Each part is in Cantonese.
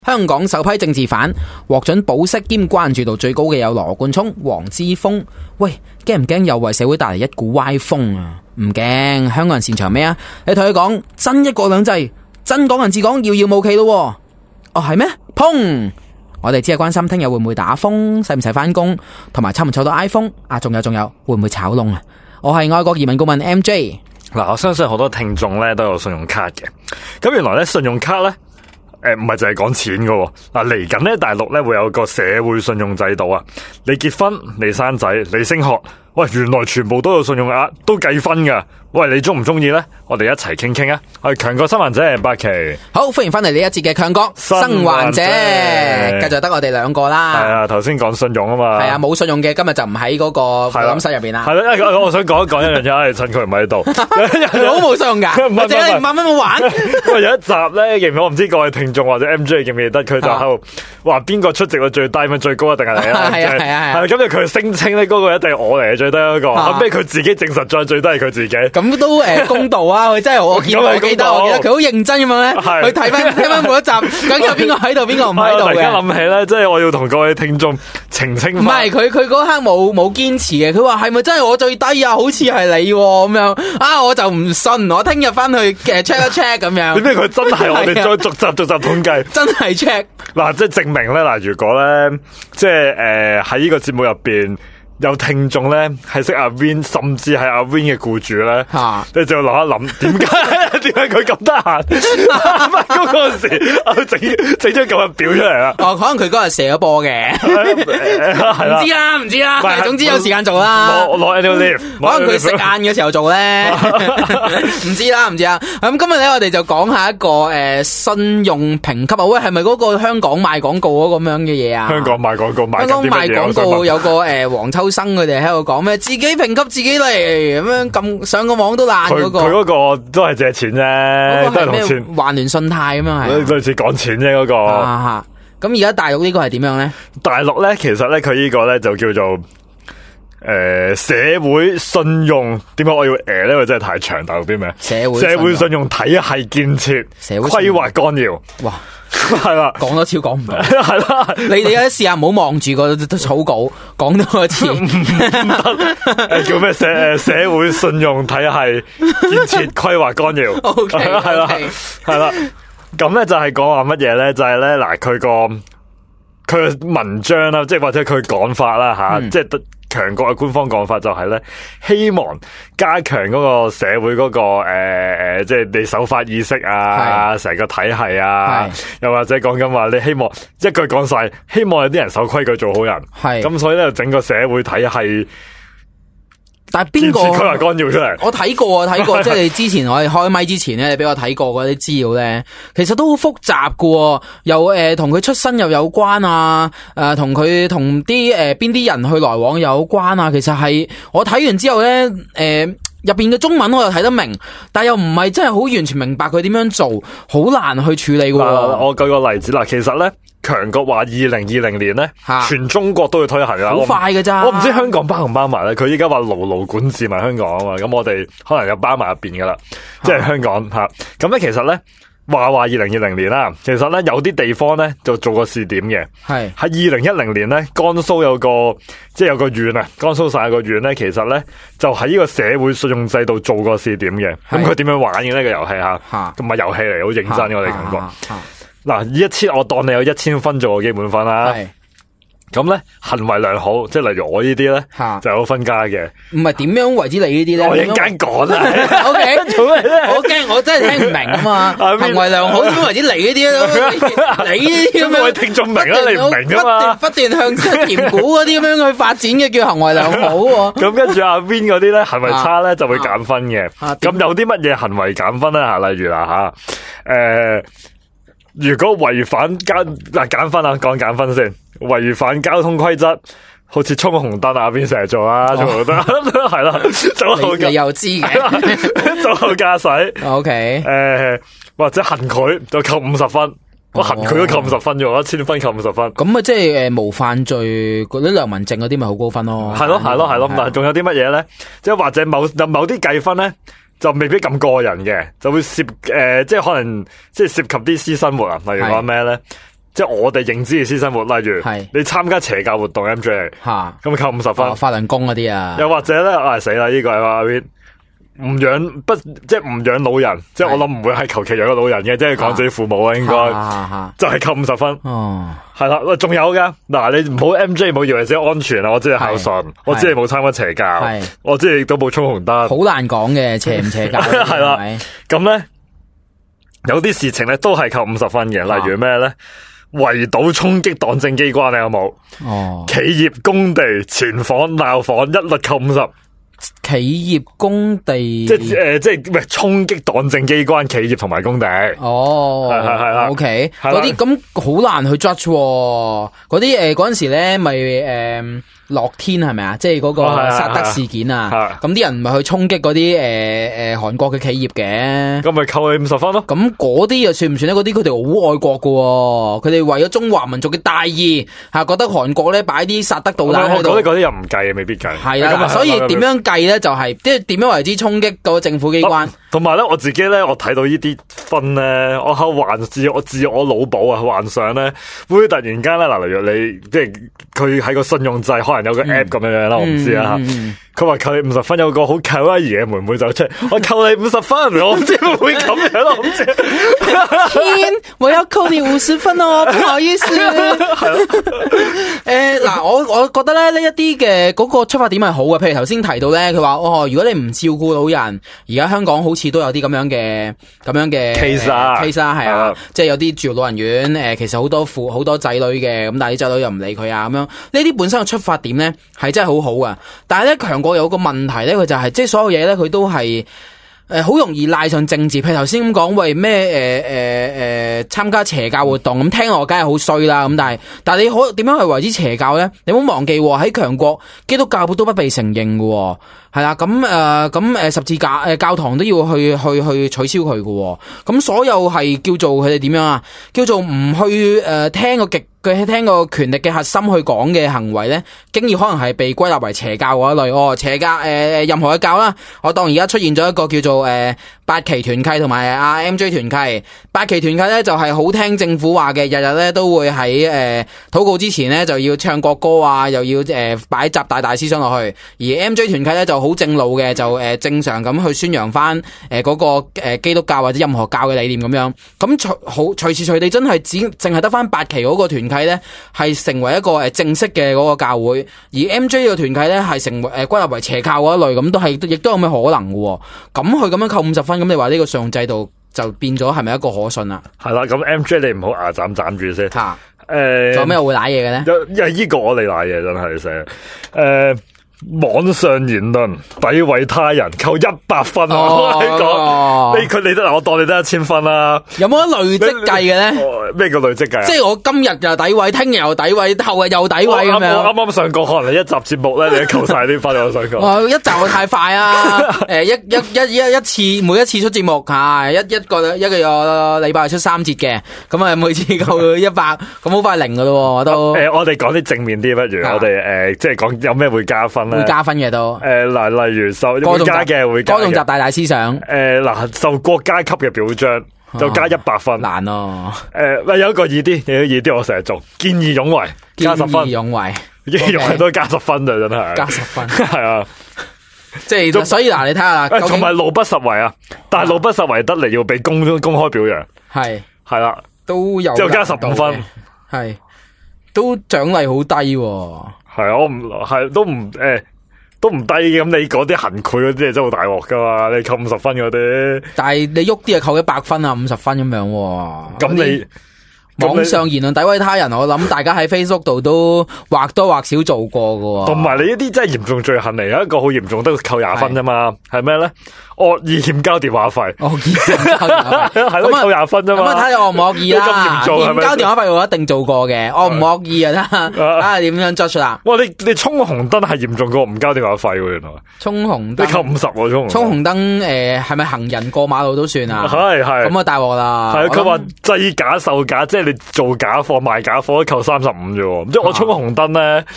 香港首批政治犯獲准保釋兼關注度最高嘅有羅冠聰、黃之鋒。喂，驚唔驚又為社會帶嚟一股歪風啊？唔驚，香港人擅長咩啊？你同佢講真一國兩制、真港人治港，遙遙無期咯。哦，係咩？砰！我哋只係關心聽日會唔會打風，使唔使返工，同埋抽唔抽到 iPhone 啊？仲有，會唔會炒窿啊？我係外國移民顧問 MJ。 嗱，我相信好多聽眾咧都有信用卡嘅。咁原來咧信用卡咧，唔係淨係講錢噶。嗱，嚟緊咧大陸咧會有個社會信用制度啊。你結婚、你生仔、你升學，喂，原來全部都有信用額，都計分噶。喂，你中唔中意呢？我哋一齊傾傾啊！我係強國生還者八期， 好，歡迎翻嚟呢一節嘅強國生還者，繼續得我哋兩個啦。 係啊，頭先講信用啊嘛。係啊，冇信用嘅今日就唔喺嗰個錄音室入邊啦。 係啦，我想講一樣嘢，趁佢唔喺度， 好冇信用噶，我淨係5萬蚊冇玩。 喂，有一集咧，記唔記得？我唔知各位聽眾或者 MJ 記唔記得？佢就喺度話邊個出席率最低，咪最高一定係你啦。係啊，咁就佢聲稱咧，嗰個一定係我嚟嘅最低嗰個，後尾佢自己證實咗最低係佢自己。 咁都公道啊！佢真係我記得佢好認真咁樣咧，去睇翻每一集，究竟有邊個喺度，邊個唔喺度嘅。 我突然間諗起咧，即係我要同各位聽眾澄清。唔係佢嗰刻冇堅持嘅，佢話係咪真係我最低啊？好似係你咁樣啊！我就唔信，我聽日翻去check 一 check 咁樣。點解佢真係我哋再逐集統計？ 真係 check 嗱，即係證明咧嗱，如果咧即係喺呢個節目入邊。有聽眾咧係識阿 Win， 甚至係阿 Win 嘅僱主咧，你就諗一諗點解佢咁得閒？嗰陣時整張咁嘅表出嚟啦。 哦，可能佢嗰日射咗波嘅，唔知啦。總之有時間做啦。 攞 annual leave， 可能佢食晏嘅時候做咧，唔知啦。咁今日咧，我哋就講下一個信用評級啊。喂，係咪嗰個香港賣廣告嗰咁樣嘅嘢啊？ 香港賣廣告賣緊啲乜嘢？香港賣廣告有個黃秋生佢哋喺度講咩？自己評級自己嚟咁樣，咁上個網都爛嗰個。 佢嗰個都係借錢啫，都係同錢。 環聯信貸咁樣係。 類似講錢啫嗰個。 咁而家大陸呢個係點樣咧？ 大陸咧，其實咧佢呢個咧就叫做社會信用。點解我要咧？因為真係太長，大陸啲咩？社會信用體系建設規劃綱要。哇！係啦， 講多次講唔到， 係啦。 你哋而家試下唔好望住個草稿，講多一次。唔得，叫咩社會信用體系建設規劃綱要。 OK， 係啦，係啦。咁咧就係講話乜嘢咧？就係咧嗱，佢個文章啦，即係或者佢講法啦吓，即係強國嘅官方講法就係咧，希望加強嗰個社會嗰個即係你守法意識啊，成個體系啊，又或者講緊話你希望一句講晒，希望有啲人守規矩做好人，咁所以咧整個社會體系。 但係邊個佢話綱要出嚟？ 我睇過，即係你之前我哋開咪之前咧，你俾我睇過嗰啲資料咧，其實都好複雜㗎，又同佢出身又有關啊，同佢同啲邊啲人去來往有關啊，其實係我睇完之後咧，入邊嘅中文我又睇得明，但又唔係真係好完全明白佢點樣做，好難去處理㗎。 我舉個例子啦，其實咧。強國話2020年咧，全中國都會推行啦， 好快㗎咋？ 我唔知香港包唔包埋咧。佢依家話牢管治埋香港啊嘛，咁我哋可能又包埋入邊噶啦，即係香港吓。咁咧其實咧話2020年啦，其實咧有啲地方咧就做過試點嘅，係喺2010年咧，江蘇有個縣啊，江蘇省有個縣咧，其實咧就喺呢個社會信用制度做過試點嘅。咁佢點樣玩嘅呢個遊戲吓？咁咪遊戲嚟，好認真嘅我哋強國。嗱，我當你有1000分做個基本分啦。咁咧行為良好，即係例如我呢啲咧，就有分加嘅。唔係點樣為之你呢啲咧？我陣間講啦。O K，做咩咧？我驚我真係聽唔明啊嘛。行為良好點樣為之你呢啲咧？你呢啲咁樣聽眾明啦，你唔明啊嘛？不斷向甜股嗰啲咁樣去發展嘅叫行為良好。咁跟住阿 Win 嗰啲咧行為差咧就會減分嘅。咁有啲乜嘢行為減分咧？例如啦如果違反減分啊，講減分先。違反交通規則，好似衝紅燈啊，邊成日做啊，衝紅燈係啦，早後你又知嘅， 早後駕駛。 OK， 或者行賄就扣50分，我行賄都扣50分啫，1000分扣50分。 咁啊，即係無犯罪嗰啲良民證嗰啲咪好高分咯。 係咯。但係仲有啲乜嘢咧？即係或者某啲計分咧？就未必咁個人嘅，就會即係可能即係涉及啲私生活啊。例如話咩咧？ 即係我哋認知嘅私生活，例如係你參加邪教活動 MJ， 吓咁扣50分。 法輪功嗰啲啊， 又或者咧，死啦！呢個係話唔養即係唔養老人，即係我諗唔會係求其養個老人嘅，即係講自己父母啊，應該就係扣50分。 哦， 係啦，喂，仲有噶嗱，你唔好 MJ 唔好以為自己安全啊！我知你孝順，我知你冇參加邪教，我知你都冇衝紅燈， 好難講嘅邪唔邪教係啦。咁咧有啲事情咧都係扣50分嘅，例如咩咧？圍堵衝擊黨政機關，你有冇？ 哦， 企業工地前訪鬧訪一律扣50。 企業工地即係喂衝擊黨政機關、企業同埋工地。 哦， 係啦 ，OK，嗰啲咁好難去 judge 嗰啲嗰陣時咧，咪樂天係咪啊？即係嗰個薩德事件啊，咁啲人唔係去衝擊嗰啲韓國嘅企業嘅， 咁咪扣你50分咯。 咁嗰啲又算唔算咧？嗰啲佢哋好愛國噶，佢哋為咗中華民族嘅大義吓，覺得韓國咧擺啲薩德導彈喺度。 嗰啲又唔計，未必計。 係啦，所以點樣計咧？就係即係點樣為之衝擊個政府機關？ 同埋咧，我自己咧，我睇到呢啲分咧，我喺自我腦補啊，幻想咧，會突然間咧，嗱，例如你即係佢喺個信用制可能有個 app 咁樣啦，我唔知啊。佢話扣你50分，有個好卡哇伊嘅妹妹就出嚟，我扣你50分，我唔知會唔會咁樣咯，我唔知。 天，我要扣你50分哦，不好意思。嗱，我覺得咧呢一啲嘅嗰個出發點係好嘅，譬如頭先提到咧，佢話如果你唔照顧老人，而家香港好似都有啲咁樣嘅 case 啦， 係啊，即係有啲住老人院，其實好多仔女嘅，咁但係啲仔女又唔理佢啊，咁樣呢啲本身嘅出發點咧係真係好好噶，但係咧強國有個問題咧，佢就係即係所有嘢咧，佢都係好容易賴上政治。譬如頭先咁講，喂咩參加邪教活動，咁聽落梗係好衰啦。咁但係你點樣去為之邪教咧？你唔好忘記喺強國，基督教都不被承認嘅，係啦。咁十字架教堂都要去取消佢嘅。咁所有係叫做佢哋點樣啊？叫做唔去聽個權力嘅核心去講嘅行為咧，經已可能係被歸納為邪教嗰一類。邪教任何嘅教啦，我當而家出現咗一個叫做八旗團契同埋阿 MJ 團契。八旗團契咧就係好聽政府話嘅，日日咧都會喺禱告之前咧就要唱國歌啊，又要擺習大思想落去。而 MJ 團契咧就好正路嘅，就正常咁去宣揚翻嗰個基督教或者任何教嘅理念咁樣。咁隨時隨地真係淨係得翻八旗嗰個團契咧，係成為一個正式嘅嗰個教會。而 MJ 個團契咧係成為歸納為邪教嗰一類，咁都係亦都有咩可能嘅？咁佢咁樣扣50分，咁你話呢個信用制度就變咗係咪一個可信啊？ 係啦，咁 MJ 你唔好牙斬住先。 吓，仲有咩會瀨嘢嘅咧？ 因為呢個我哋瀨嘢真係成網上言論詆毀他人扣100分啊！我講你得嗱，我當你得1000分啦。 有冇得累積計嘅咧？ 咩叫累積計啊？ 即係我今日又詆毀，聽日又詆毀，後日又詆毀咁樣。 我啱上過，可能你一集節目咧，你都扣晒啲分。我想講， 一集太快啊！一次每一次出節目一個禮拜出3節嘅，咁啊每次扣100，咁好快0噶咯，我都。 我哋講啲正面啲，不如我哋即係講有咩會加分。 會加分嘅都， 嗱，例如受國家嘅會加歌頌習大思想， 嗱，受國家級嘅表彰就加100分， 難咯。 有一個易啲，我成日做見義勇為加10分，見義勇為都加10分就真係加10分， 係啊， 即係所以嗱，你睇下啦， 同埋怒不實為啊，但係怒不實為得嚟要被公開表揚，係啦， 都有就加15分， 係都獎勵好低。 係啊，我唔係都唔低嘅，咁你嗰啲行賄嗰啲真係好大鑊噶嘛，你扣50分嗰啲， 但係你喐啲啊扣100分啊50分咁樣， 咁你網上言論詆毀他人，我諗大家喺 Facebook 度都或多或少做過噶， 同埋你呢啲真係嚴重罪行嚟，有一個好嚴重都扣20分啫嘛，係咩咧？惡意欠交電話費，係咯，扣20分啫嘛。咁啊睇你惡唔惡意啦。欠交電話費我一定做過嘅，惡唔惡意啊？睇下點樣 judge 啦。 哇！你衝紅燈係嚴重過唔交電話費喎，原來。衝紅燈你扣50喎， 衝紅燈係咪行人過馬路都算啊？ 係咁啊大鑊啦。 係佢話製假售假，即係你做假貨賣假貨都扣35啫喎。即係我衝紅燈咧。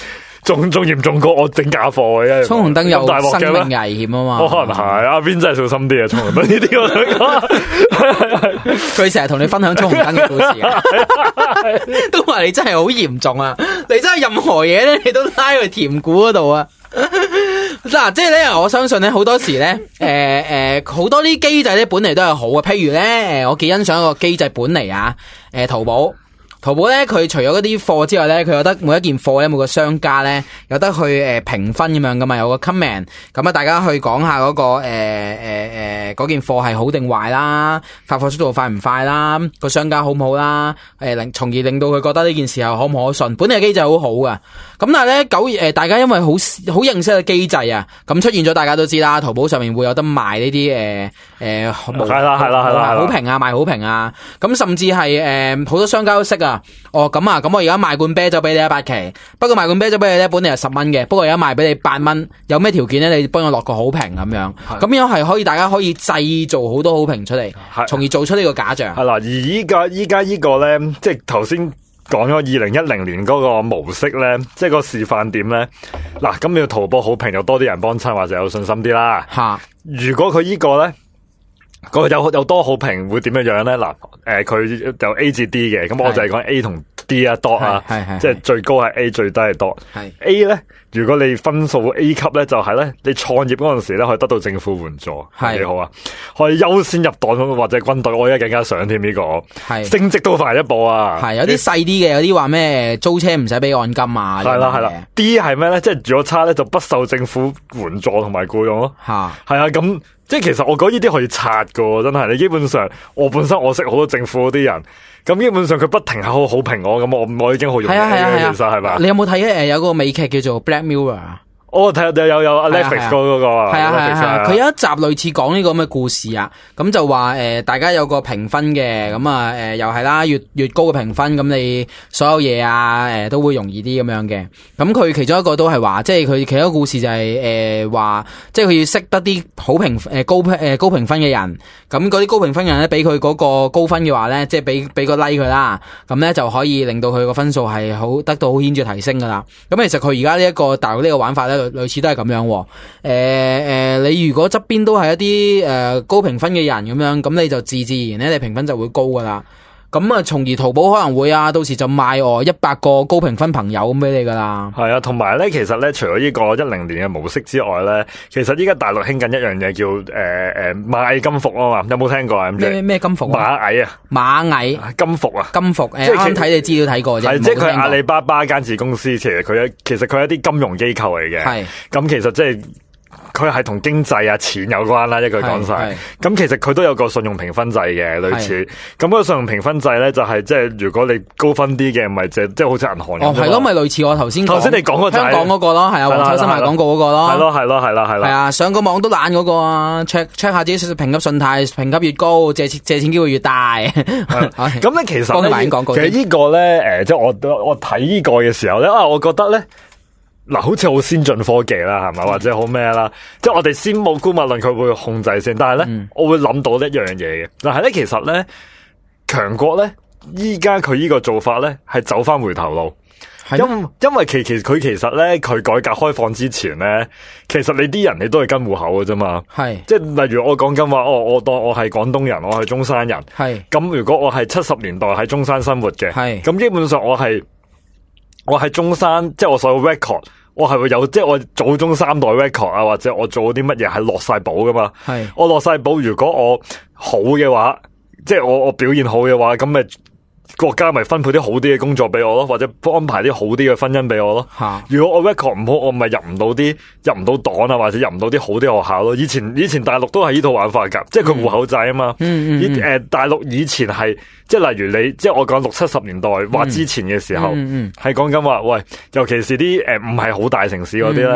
仲嚴重過我整假貨嘅。 衝紅燈有大鑊嘅咩生命危險啊嘛。 我可能係阿邊真係小心啲啊，衝紅燈呢啲我想講。 佢成日同你分享衝紅燈嘅故事啊，都話你真係好嚴重啊！你真係任何嘢咧，你都拉去甜股嗰度啊！嗱，即係咧，我相信咧，好多時咧，好多啲機制咧，本嚟都係好嘅。譬如咧，我幾欣賞一個機制本嚟啊，淘寶咧，佢除咗嗰啲貨之外咧，佢有得每一件貨咧，每個商家咧有得去評分咁樣噶嘛，有個 comment， 咁啊大家去講下嗰個嗰件貨係好定壞啦，發貨速度快唔快啦，個商家好唔好啦，從而令到佢覺得呢件事係可唔可信。本嚟嘅機制好好噶，咁但係咧大家因為好認識嘅機制啊，咁出現咗大家都知啦，淘寶上面會有得賣呢啲係啦好評啊，賣好評啊，咁甚至係好多商家都識啊。咁我而家賣罐啤酒俾你100期，不過賣罐啤酒俾你咧，本嚟係10蚊嘅，不過而家賣俾你8蚊，有咩條件咧？你幫我落個好評咁樣，咁樣係可以大家可以製造好多好評出嚟，從而做出呢個假象。 係啦，而依家呢個咧，即係頭先講咗2010年嗰個模式咧，即係個示範點咧。嗱，咁要淘寶好評，有多啲人幫襯或者有信心啲啦。如果佢呢個咧，有多好評會點樣樣咧？嗱，佢有 A 至 D 嘅，咁我就係講 A 同 D 啊 dot 啊，即係最高係 A， 最低係 dot。A 咧，如果你分數 A 級咧，就係咧，你創業嗰陣時咧可以得到政府援助，幾好啊！可以優先入黨或者軍隊，我而家更加想添呢個，升職都快一步啊！ 係有啲細啲嘅，有啲話咩租車唔使俾按金啊？ 係啦。D 係咩咧？即係如果差咧，就不受政府援助同埋僱用咯。係啊，咁。即係其實我覺得呢啲可以拆噶，真係你基本上我本身我識好多政府嗰啲人，咁基本上佢不停係好評我，咁我已經好容易嘅，其實係嘛？ 你有冇睇有個美劇叫做 Black Mirror？ 我睇有 Netflix 嗰個啊， 係佢有一集類似講呢個咁嘅故事啊，咁就話大家有個評分嘅，咁啊又係啦，越高嘅評分，咁你所有嘢啊都會容易啲咁樣嘅。咁佢其中一個都係話，即係佢其中一個故事就係話，即係佢要識得啲好評高評分嘅人，咁嗰啲高評分嘅人咧，俾佢嗰個高分嘅話咧，即係俾個 like 佢啦，咁咧就可以令到佢個分數係得到好顯著提升噶啦。咁其實佢而家呢一個大陸呢個玩法咧，類似都係咁樣。你如果側邊都係一啲高評分嘅人咁樣，咁你就自然咧，你評分就會高噶啦。咁啊，從而淘寶可能會到時就賣100個高評分朋友咁俾你噶啦。 係啊，同埋咧，其實咧，除咗呢個10年嘅模式之外咧，其實依家大陸興緊一樣嘢叫螞蟻金服啊嘛，有冇聽過啊？ 咩金服？ 螞蟻啊， 螞蟻金服啊， 金服。啱睇你資料睇過啫。 係，即係佢係阿里巴巴間子公司，其實佢係一啲金融機構嚟嘅。係，咁其實即係。佢係同經濟啊錢有關啦，一句講晒。咁其實佢都有個信用評分制嘅，類似。咁個信用評分制咧，就係即係如果你高分啲嘅，咪即係好似銀行咁。係咯， 咪類似我頭先你講個香港嗰個咯，係啊，黃秋生賣廣告嗰個咯。 係咯。係啊， 上個網都懶嗰個啊 check 下自己評級信貸，評級越高，借錢機會越大。 咁咧其實呢個咧，即係我睇呢個嘅時候咧，我覺得咧。嗱，好似好先進科技啦，係咪？或者好咩啦？即係我哋先冇姑勿論佢會控制先，但係咧，我會諗到一樣嘢嘅。但係咧，其實咧，強國咧，依家佢呢個做法咧，係走翻回頭路。因為佢其實咧，佢改革開放之前咧，其實你啲人你都係跟戶口嘅啫嘛。係，即係例如我講緊話，我當我係廣東人，我係中山人。係，咁如果我係70年代喺中山生活嘅，係，咁基本上我係中山，即係我所有 record， 我係會有，即係我祖宗3代 record 啊，或者我做啲乜嘢係落晒簿噶嘛。係，我落晒簿，如果我好嘅話，即係我表現好嘅話，咁咪國家咪分配啲好啲嘅工作俾我咯，或者安排啲好啲嘅婚姻俾我咯。如果我 record 唔好，我咪入唔到黨啊，或者入唔到啲好啲學校咯。以前大陸都係呢套玩法噶，即係佢戶口制啊嘛。大陸以前係即係例如你，即係我講60-70年代或之前嘅時候，係講緊話喂，尤其是啲唔係好大城市嗰啲咧。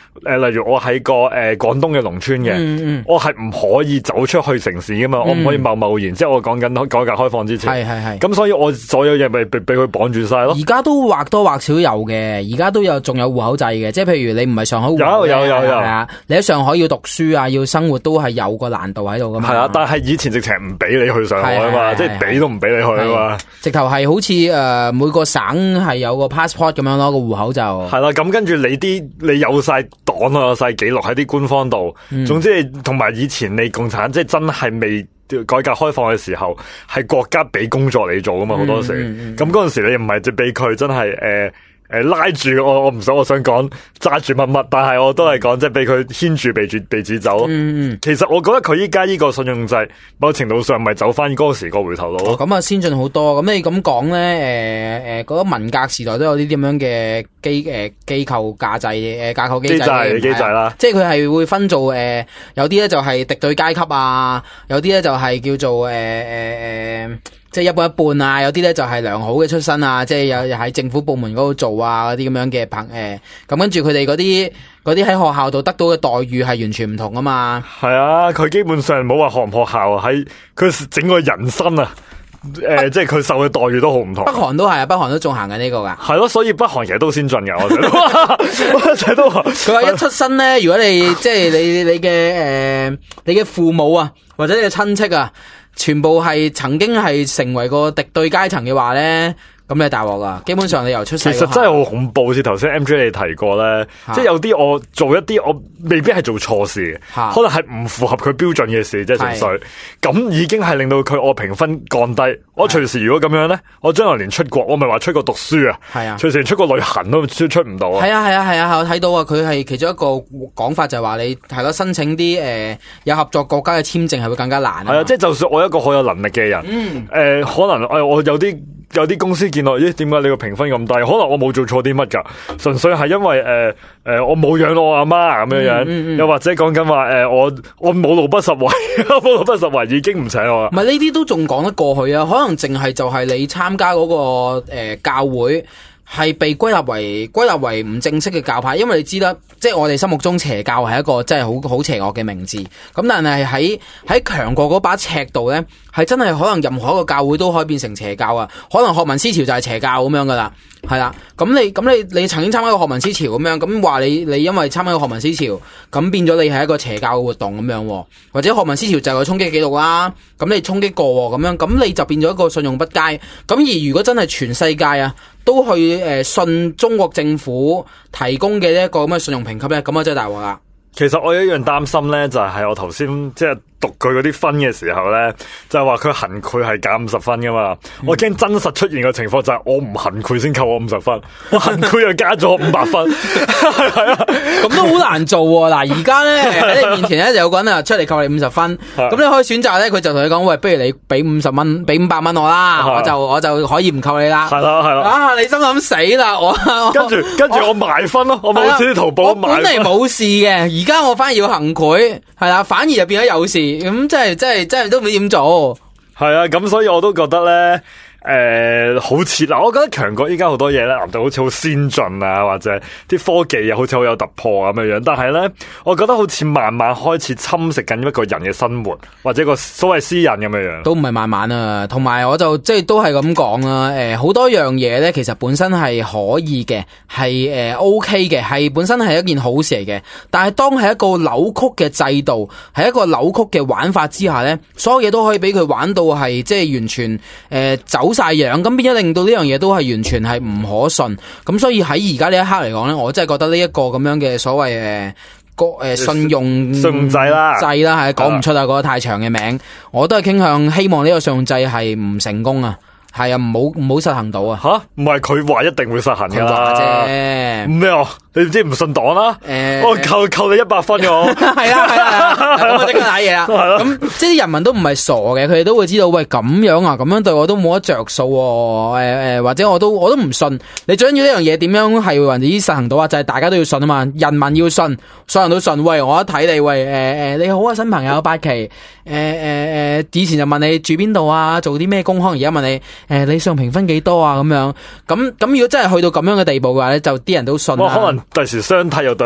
例如我喺個廣東嘅農村嘅，我係唔可以走出去城市噶嘛，我唔可以貿然，即係我講緊改革開放之前， 係，咁所以我所有嘢咪俾佢綁住晒咯。 而家都或多或少有嘅，而家都有仲有戶口制嘅，即係譬如你唔係上海戶口，有啊，你喺上海要讀書啊，要生活都係有個難度喺度噶嘛。係啊， 但係以前直情唔俾你去上海啊嘛，即係俾都唔俾你去啊嘛。 直頭係好似每個省係有個 passport 咁樣咯，個戶口就係啦。咁跟住你有晒檔啊，有晒記錄喺啲官方度。總之同埋以前你共產即係真係未改革開放嘅時候，係國家俾工作你做噶嘛，好多時。咁嗰陣時你唔係就俾佢真係拉住我想講揸住乜，但係我都係講即係俾佢牽住鼻子走。其實我覺得佢依家呢個信用制，某程度上咪走翻嗰時個回頭路咯。 咁啊先進好多。咁你咁講咧，嗰個文革時代都有啲咁樣嘅機構架構機制啦。 即係佢係會分做有啲咧就係敵對階級啊，有啲咧就係叫做即係一半一半啊，有啲咧就係良好嘅出身啊，即係有喺政府部門嗰度做啊，嗰啲咁樣嘅咁跟住佢哋嗰啲喺學校度得到嘅待遇係完全唔同啊嘛。 係啊，佢基本上冇話學唔學校啊，喺佢整個人生啊，即係佢受嘅待遇都好唔同。 北韓都係啊，北韓都仲行緊呢個噶。 係咯，所以北韓其實都先進噶，我成日都話。 佢話一出生咧，如果你即係你嘅父母啊，或者你嘅親戚啊，全部係曾經係成為過敵對階層嘅話咧，咁你大鑊噶。基本上你由出世， 其實真係好恐怖。似頭先 MJ 你提過咧，即係有啲我做一啲我未必係做錯事嘅，可能係唔符合佢標準嘅事，即係純粹咁已經係令到我評分降低。我隨時如果咁樣咧，我將來連出國，我咪話出國讀書啊，隨時連出國旅行都出唔到啊。係啊，我睇到啊，佢係其中一個講法就係話你係咯，申請啲有合作國家嘅簽證係會更加難。 係啊，即係就算我一個好有能力嘅人，可能我有啲公司見到，咦？點解你個評分咁低？可能我冇做錯啲乜噶，純粹係因為我冇養我阿媽咁樣樣，又或者講緊話我冇路不拾遺，冇路不拾遺已經唔請我啦。 唔係呢啲都仲講得過去啊，可能淨係就係你參加嗰個教會係被歸納為唔正式嘅教派，因為你知啦，即係我哋心目中邪教係一個真係好邪惡嘅名字。咁但係喺強國嗰把尺度咧，係真係可能任何一個教會都可以變成邪教啊！可能學民思潮就係邪教咁樣噶啦，係啦。咁你曾經參加過學民思潮咁樣，咁話你因為參加過學民思潮，咁變咗你係一個邪教嘅活動咁樣，或者學民思潮就係個衝擊記錄啦。咁你衝擊過咁樣，咁你就變咗一個信用不佳。咁而如果真係全世界啊都去信中國政府提供嘅一個咁嘅信用評級咧，咁啊真係大鑊啦。 其實我有一樣擔心咧，就係我頭先即係讀佢嗰啲分嘅時候咧，就係話佢行賄係減50分噶嘛。我驚真實出現嘅情況就係我唔行賄先扣我50分，我行賄又加咗500分，係啊， 咁都好難做喎。嗱，而家咧喺你面前咧就有個人啊出嚟扣你50分，咁你可以選擇咧，佢就同你講，喂，不如你俾50蚊，俾500蚊我啦，我就可以唔扣你啦。係啦。啊，你心諗死啦，跟住我賣分咯，我冇錢淘寶買。我本嚟冇事嘅，而家我反而要行賄，係啦，反而就變咗有事。咁真係都唔知點做。 係啊，咁所以我都覺得咧，好似嗱，我覺得強國依家好多嘢咧，就好似好先進啊，或者啲科技又好似好有突破咁樣樣。但係咧，我覺得好似慢慢開始侵蝕緊一個人嘅生活，或者個所謂私隱咁樣樣。 都唔係慢慢啊，同埋我就即係都係咁講啦。好多樣嘢咧，其實本身係可以嘅，係OK 嘅，係本身係一件好事嚟嘅。但係當係一個扭曲嘅制度，係一個扭曲嘅玩法之下咧，所有嘢都可以俾佢玩到係即係完全走晒樣，咁變咗令到呢樣嘢都係完全係唔可信。咁所以喺而家呢一刻嚟講咧，我真係覺得呢一個咁樣嘅所謂信用制啦， 係講唔出啊，嗰個太長嘅名，我都係傾向希望呢個信用制係唔成功啊。係啊，唔好實行到啊。 吓，唔係佢話一定會實行噶啦啫。 咩啊？你唔知唔信黨啦？我扣你100分嘅我。 係啊，咁我即刻睇嘢啦。咁即係啲人民都唔係傻嘅，佢哋都會知道，喂，咁樣啊，咁樣對我都冇得着數。或者我都唔信。你最緊要呢樣嘢點樣係為人哋實行到啊？就係大家都要信啊嘛，人民要信，所有人都信。喂，我一睇你，喂，你好啊，新朋友8期。以前就問你住邊度啊，做啲咩工康，而家問你。你信用評分幾多啊？咁樣咁如果真係去到咁樣嘅地步嘅話咧，就啲人都信啦。 可能第時相睇又對一對個分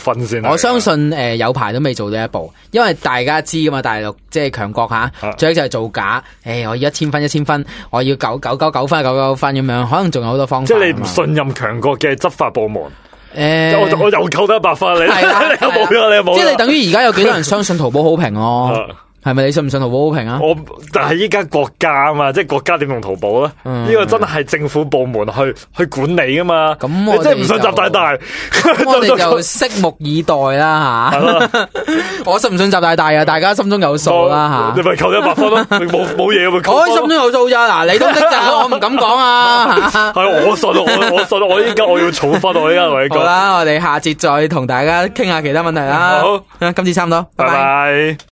分先。 我相信有排都未做到一步，因為大家知噶嘛，大陸即係強國吓，最就係造假。我要1000分，我要999分999分咁樣，可能仲有好多方法。 即係你唔信任強國嘅執法部門。 我又扣得100分，你又冇咗，你又冇。 即係你等於而家有幾多人相信淘寶好評咯？係咪你信唔信淘寶好評啊？ 但係依家國家啊嘛，即係國家點用淘寶咧？呢個真係政府部門去管理噶嘛。咁我即係唔信習大大， 我哋就拭目以待啦吓。我信唔信習大大啊？大家心中有數啦吓。 你咪扣咗100分咯，冇嘢咪扣。 我心中有數咋？嗱，你都識咋？我唔敢講啊。 係我信，我依家我要儲分，我依家同你講。 好啦，我哋下節再同大家傾下其他問題啦。 好， 今次差唔多，拜拜。